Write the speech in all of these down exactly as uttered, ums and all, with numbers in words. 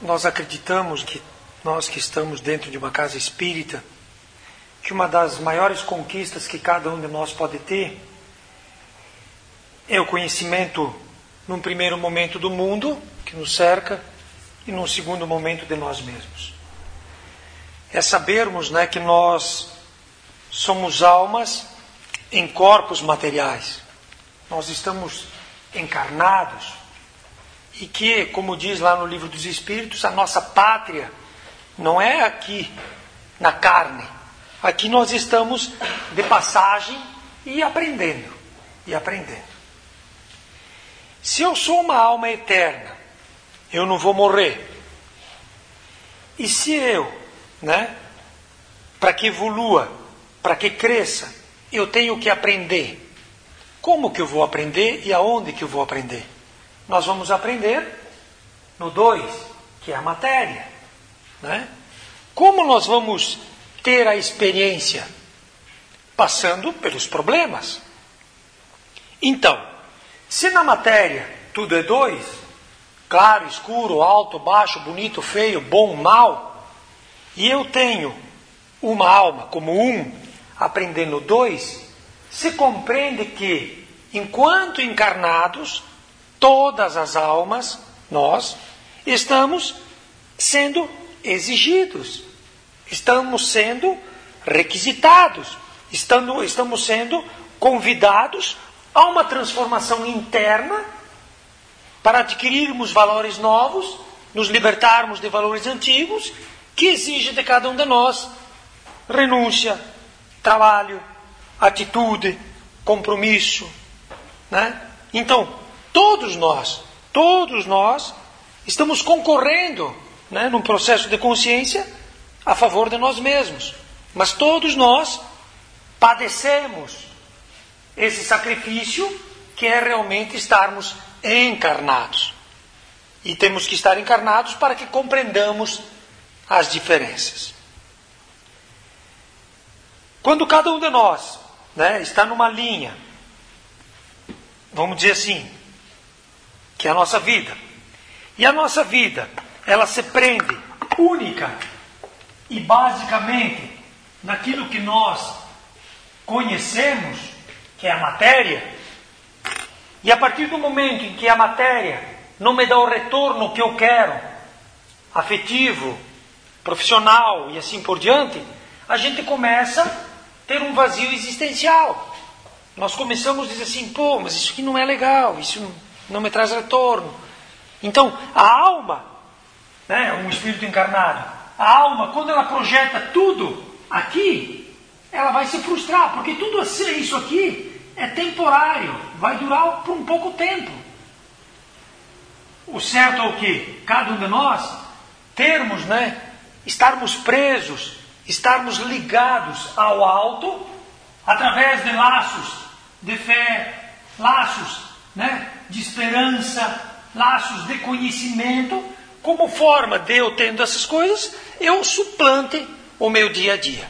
nós acreditamos que nós que estamos dentro de uma casa espírita, que uma das maiores conquistas que cada um de nós pode ter é o conhecimento, num primeiro momento, do mundo que nos cerca e num segundo momento de nós mesmos. É sabermos, né, que nós somos almas em corpos materiais. Nós estamos encarnados e que, como diz lá no Livro dos Espíritos, a nossa pátria não é aqui na carne. Aqui nós estamos de passagem e aprendendo, e aprendendo. Se eu sou uma alma eterna, eu não vou morrer. E se eu, né, para que evolua, para que cresça, eu tenho que aprender. Como que eu vou aprender e aonde que eu vou aprender? Nós vamos aprender no dois, que é a matéria, né? Como nós vamos ter a experiência? Passando pelos problemas. Então, se na matéria tudo é dois, claro, escuro, alto, baixo, bonito, feio, bom, mal, e eu tenho uma alma como um, aprendendo dois, se compreende que, enquanto encarnados, todas as almas, nós, estamos sendo exigidos, estamos sendo requisitados, estamos, estamos sendo convidados a uma transformação interna para adquirirmos valores novos, nos libertarmos de valores antigos, que exige de cada um de nós renúncia, trabalho, atitude, compromisso, né? Então, todos nós, todos nós estamos concorrendo, né, num processo de consciência a favor de nós mesmos. Mas todos nós padecemos esse sacrifício que é realmente estarmos encarnados. E temos que estar encarnados para que compreendamos as diferenças. Quando cada um de nós, né, está numa linha, vamos dizer assim, que é a nossa vida, e a nossa vida, ela se prende única e basicamente naquilo que nós conhecemos, que é a matéria, e a partir do momento em que a matéria não me dá o retorno que eu quero, afetivo, profissional e assim por diante, a gente começa a ter um vazio existencial. Nós começamos a dizer assim, pô, mas isso aqui não é legal, isso não me traz retorno. Então, a alma, né, um espírito encarnado, a alma, quando ela projeta tudo aqui, ela vai se frustrar, porque tudo isso aqui é temporário, vai durar por um pouco tempo. O certo é o quê? Cada um de nós termos, né, estarmos presos, estarmos ligados ao alto, através de laços de fé, laços, né, de esperança, laços de conhecimento, como forma de eu tendo essas coisas, eu suplante o meu dia a dia.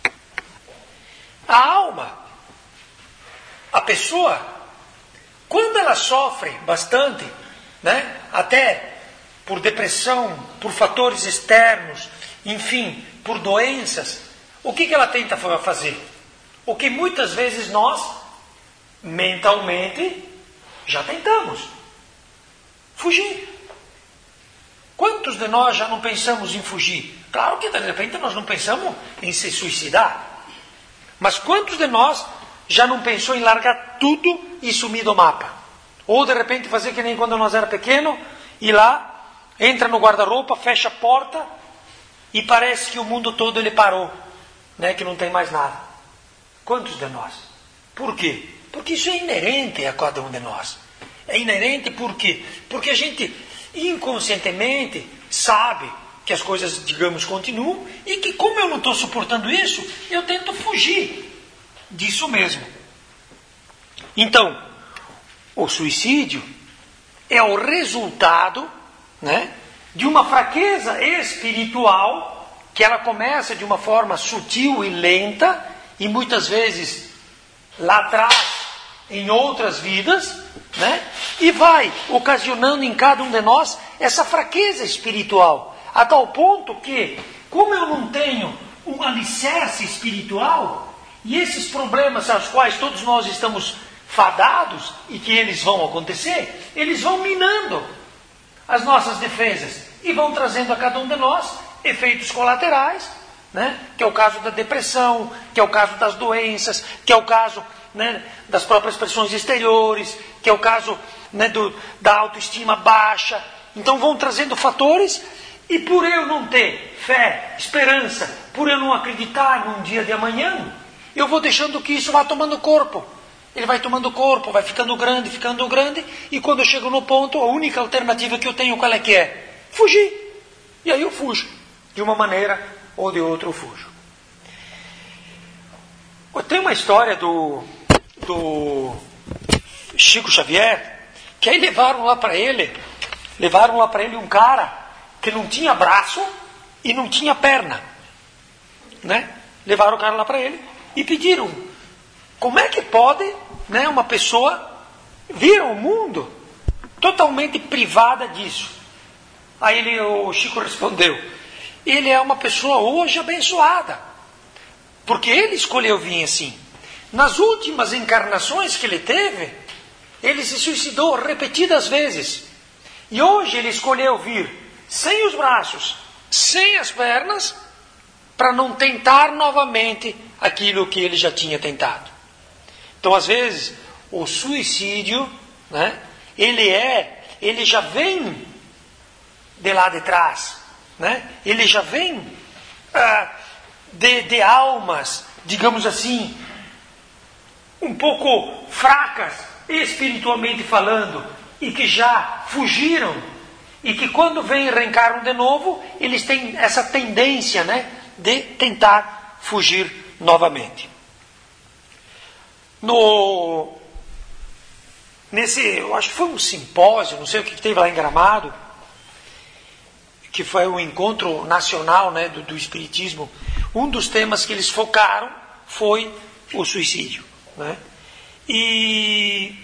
A alma, a pessoa, quando ela sofre bastante, né, até por depressão, por fatores externos, enfim, por doenças, o que, que ela tenta fazer? O que muitas vezes nós, mentalmente, já tentamos. Fugir. Quantos de nós já não pensamos em fugir? Claro que de repente nós não pensamos em se suicidar. Mas quantos de nós já não pensou em largar tudo e sumir do mapa? Ou de repente fazer que nem quando nós era pequeno, ir lá, entra no guarda-roupa, fecha a porta e parece que o mundo todo ele parou, né? Que não tem mais nada. Quantos de nós? Por quê? Porque isso é inerente a cada um de nós. É inerente por quê? Porque a gente inconscientemente sabe que as coisas, digamos, continuam e que como eu não estou suportando isso, eu tento fugir disso mesmo. Então, o suicídio é o resultado, né, de uma fraqueza espiritual que ela começa de uma forma sutil e lenta e muitas vezes lá atrás, em outras vidas, né? E vai ocasionando em cada um de nós essa fraqueza espiritual, a tal ponto que, como eu não tenho um alicerce espiritual, e esses problemas aos quais todos nós estamos fadados, e que eles vão acontecer, eles vão minando as nossas defesas, e vão trazendo a cada um de nós efeitos colaterais, né? Que é o caso da depressão, que é o caso das doenças, que é o caso, né, das próprias pressões exteriores, que é o caso, né, do, da autoestima baixa. Então vão trazendo fatores, e por eu não ter fé, esperança, por eu não acreditar num dia de amanhã, eu vou deixando que isso vá tomando corpo. Ele vai tomando corpo, vai ficando grande, ficando grande, e quando eu chego no ponto, a única alternativa que eu tenho, qual é que é? Fugir. E aí eu fujo. De uma maneira ou de outra eu fujo. Tem uma história do, do Chico Xavier, que aí levaram lá para ele, levaram lá para ele um cara que não tinha braço e não tinha perna, né? Levaram o cara lá para ele e pediram, como é que pode, né, uma pessoa vir ao mundo totalmente privada disso? Aí ele, o Chico respondeu, ele é uma pessoa hoje abençoada, porque ele escolheu vir assim. Nas últimas encarnações que ele teve, ele se suicidou repetidas vezes. E hoje ele escolheu vir sem os braços, sem as pernas, para não tentar novamente aquilo que ele já tinha tentado. Então, às vezes, o suicídio, né, ele é, ele já vem de lá de trás, né? Ele já vem ah, de, de almas, digamos assim, um pouco fracas, espiritualmente falando, e que já fugiram, e que quando vêm e reencarnam de novo, eles têm essa tendência, né, de tentar fugir novamente. No, nesse, eu acho que foi um simpósio, não sei o que teve lá em Gramado, que foi o encontro nacional, né, do, do Espiritismo, um dos temas que eles focaram foi o suicídio, né? E,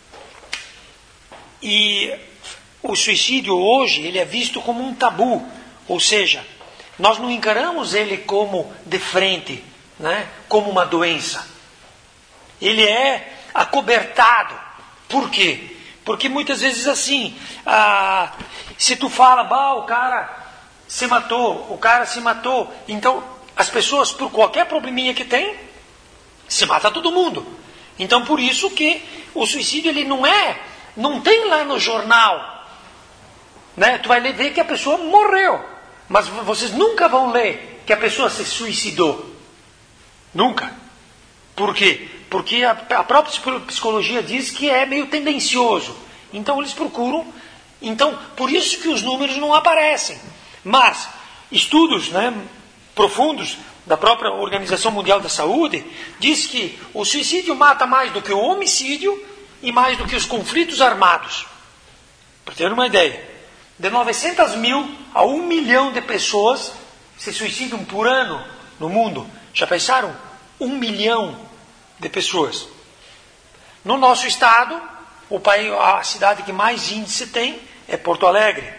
e o suicídio hoje ele é visto como um tabu, ou seja, nós não encaramos ele como de frente, né, como uma doença. Ele é acobertado. Por quê? Porque muitas vezes assim, ah, se tu fala, bah, o cara se matou, o cara se matou, então as pessoas, por qualquer probleminha que tem, se mata todo mundo. Então por isso que o suicídio ele não é, não tem lá no jornal, né? Tu vai ver que a pessoa morreu, mas vocês nunca vão ler que a pessoa se suicidou. Nunca. Por quê? Porque a, a própria psicologia diz que é meio tendencioso. Então eles procuram. Então, por isso que os números não aparecem. Mas estudos, né, profundos da própria Organização Mundial da Saúde diz que o suicídio mata mais do que o homicídio e mais do que os conflitos armados. Para ter uma ideia, de novecentos mil a um milhão de pessoas se suicidam por ano no mundo. Já pensaram? Um milhão de pessoas. No nosso estado, o país, a cidade que mais índice tem é Porto Alegre.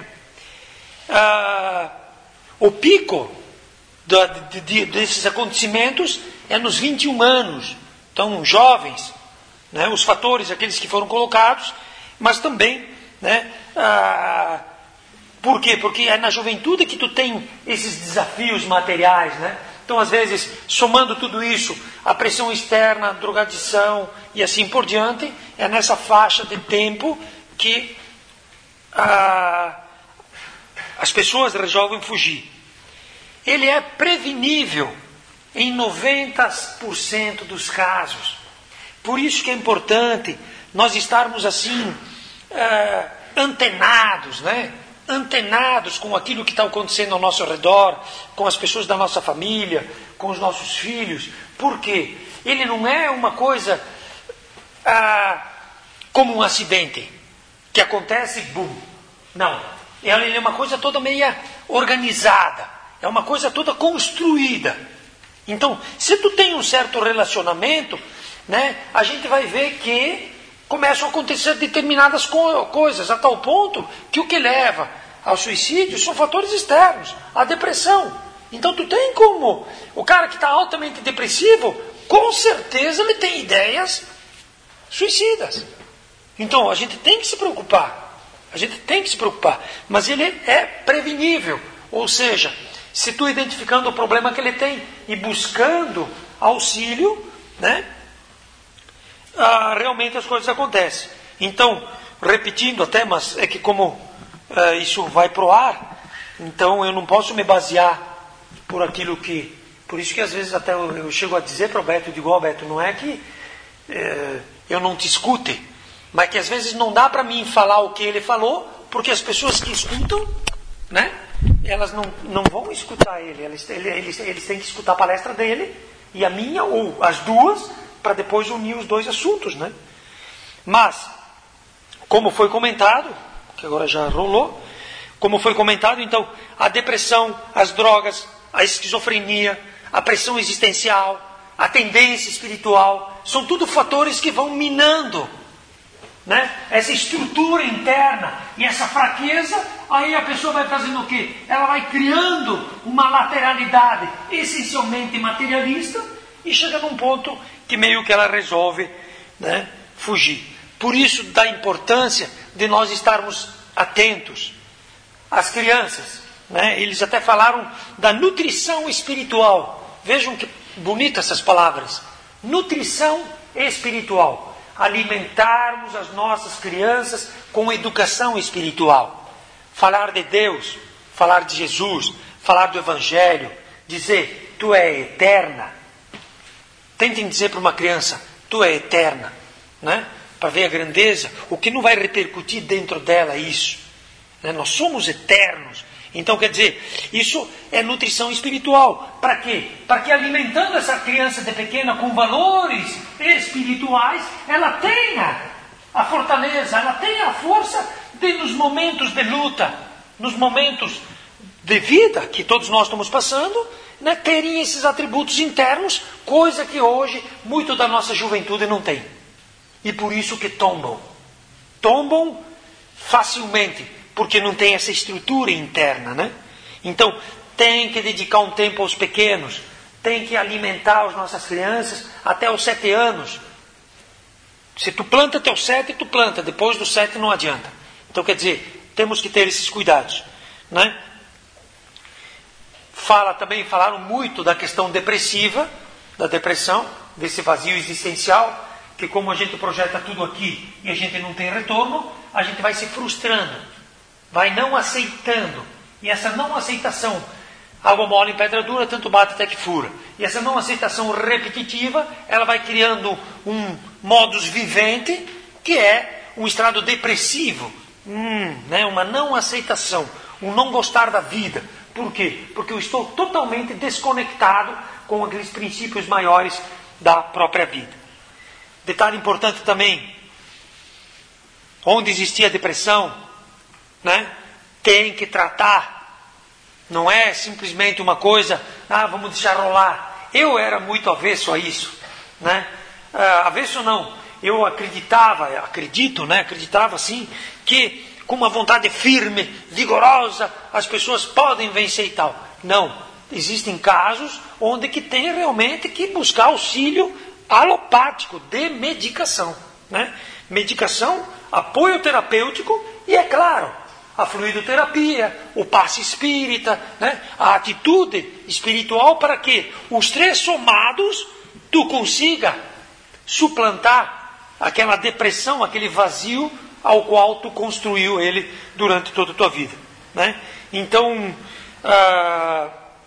Ah, o pico da, de, de, desses acontecimentos é nos vinte e um anos. Então, jovens, né, os fatores, aqueles que foram colocados, mas também, né, ah, por quê? Porque é na juventude que tu tem esses desafios materiais, né? Então, às vezes, somando tudo isso, a pressão externa, a drogadição e assim por diante, é nessa faixa de tempo que ah, as pessoas resolvem fugir. Ele é prevenível em noventa por cento dos casos. Por isso que é importante nós estarmos assim, ah, antenados, né? antenados com aquilo que está acontecendo ao nosso redor, com as pessoas da nossa família, com os nossos filhos. Por quê? Ele não é uma coisa ah, como um acidente, que acontece, bum. Não. Ele é uma coisa toda meia organizada, é uma coisa toda construída. Então, se tu tem um certo relacionamento, né, a gente vai ver que começam a acontecer determinadas co- coisas, a tal ponto que o que leva ao suicídio são fatores externos, a depressão. Então tu tem como, o cara que está altamente depressivo, com certeza ele tem ideias suicidas. Então a gente tem que se preocupar, a gente tem que se preocupar, mas ele é prevenível, ou seja, se tu identificando o problema que ele tem e buscando auxílio, né, ah, realmente as coisas acontecem. Então, repetindo até, mas é que como ah, isso vai pro ar, então eu não posso me basear por aquilo que... Por isso que às vezes até eu, eu chego a dizer para o Beto, eu digo, ó oh, Beto, não é que eh, eu não te escute, mas que às vezes não dá para mim falar o que ele falou, porque as pessoas que escutam, né, elas não, não vão escutar ele, eles, eles, eles têm que escutar a palestra dele e a minha, ou as duas, para depois unir os dois assuntos, né? Mas, como foi comentado, que agora já rolou, como foi comentado, então, a depressão, as drogas, a esquizofrenia, a pressão existencial, a tendência espiritual, são tudo fatores que vão minando, né, essa estrutura interna e essa fraqueza. Aí a pessoa vai fazendo o quê? Ela vai criando uma lateralidade essencialmente materialista e chega num ponto que meio que ela resolve, né, fugir. Por isso da importância de nós estarmos atentos. As crianças, né, eles até falaram da nutrição espiritual. Vejam que bonitas essas palavras. Nutrição espiritual. Alimentarmos as nossas crianças com educação espiritual. Falar de Deus, falar de Jesus, falar do Evangelho, dizer, tu é eterna. Tentem dizer para uma criança, tu é eterna, né? Para ver a grandeza, o que não vai repercutir dentro dela isso. Né? Nós somos eternos. Então, quer dizer, isso é nutrição espiritual. Para quê? Para que alimentando essa criança de pequena com valores espirituais, ela tenha a fortaleza, ela tenha a força de, nos momentos de luta, nos momentos de vida que todos nós estamos passando, né, terem esses atributos internos, coisa que hoje muito da nossa juventude não tem. E por isso que tombam. Tombam facilmente, porque não tem essa estrutura interna, né? Então, tem que dedicar um tempo aos pequenos, tem que alimentar as nossas crianças até os sete anos. Se tu planta até os sete, tu planta, depois dos sete não adianta. Então, quer dizer, temos que ter esses cuidados, né? Fala também, falaram muito da questão depressiva, da depressão, desse vazio existencial, que como a gente projeta tudo aqui e a gente não tem retorno, a gente vai se frustrando, vai não aceitando. E essa não aceitação, água mole em pedra dura, tanto bate até que fura. E essa não aceitação repetitiva, ela vai criando um modus vivente, que é um estado depressivo, hum, né? Uma não aceitação, um não gostar da vida. Por quê? Porque eu estou totalmente desconectado com aqueles princípios maiores da própria vida. Detalhe importante também, onde existia depressão, né, tem que tratar. Não é simplesmente uma coisa, ah, vamos deixar rolar. Eu era muito avesso a isso, né? Ah, avesso não, eu acreditava, acredito, né, acreditava sim, que com uma vontade firme, vigorosa, as pessoas podem vencer e tal. Não, existem casos onde que tem realmente que buscar auxílio alopático de medicação, né? Medicação, apoio terapêutico e, é claro, a fluidoterapia, o passe espírita, né? A atitude espiritual para que os três somados tu consiga suplantar aquela depressão, aquele vazio ao qual tu construiu ele durante toda a tua vida, né? Então, ah,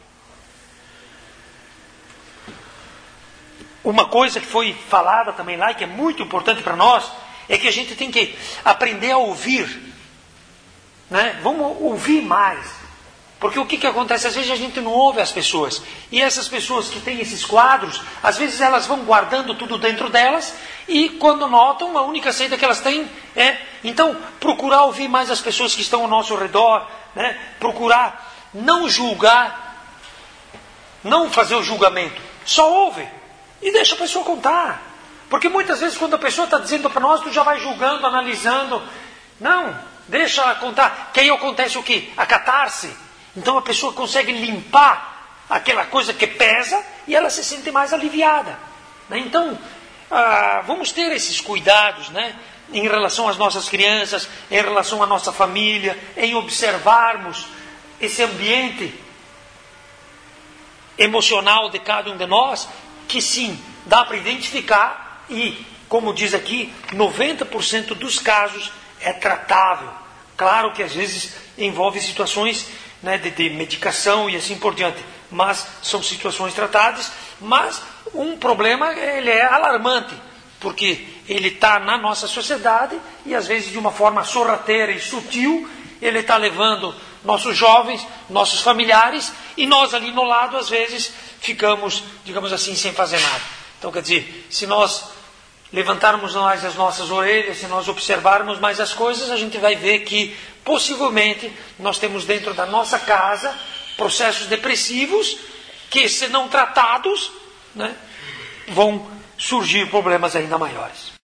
uma coisa que foi falada também lá, e que é muito importante para nós, é que a gente tem que aprender a ouvir, né? Vamos ouvir mais. Porque o que, que acontece? Às vezes a gente não ouve as pessoas. E essas pessoas que têm esses quadros, às vezes elas vão guardando tudo dentro delas, e quando notam, a única saída que elas têm é... Então, procurar ouvir mais as pessoas que estão ao nosso redor, né? Procurar não julgar, não fazer o julgamento. Só ouve. E deixa a pessoa contar. Porque muitas vezes quando a pessoa está dizendo para nós, tu já vai julgando, analisando. Não, deixa ela contar. Que aí acontece o quê? A catarse. Então a pessoa consegue limpar aquela coisa que pesa e ela se sente mais aliviada. Né? Então, ah, vamos ter esses cuidados, né? Em relação às nossas crianças, em relação à nossa família, em observarmos esse ambiente emocional de cada um de nós, que sim, dá para identificar e, como diz aqui, noventa por cento dos casos é tratável. Claro que às vezes envolve situações, né, de, de medicação e assim por diante, mas são situações tratadas. Mas um problema, ele é alarmante, porque ele está na nossa sociedade e às vezes de uma forma sorrateira e sutil, ele está levando nossos jovens, nossos familiares, e nós ali no lado às vezes ficamos, digamos assim, sem fazer nada. Então quer dizer, se nós levantarmos mais as nossas orelhas, se nós observarmos mais as coisas, a gente vai ver que possivelmente nós temos dentro da nossa casa processos depressivos que, se não tratados, né, vão surgir problemas ainda maiores.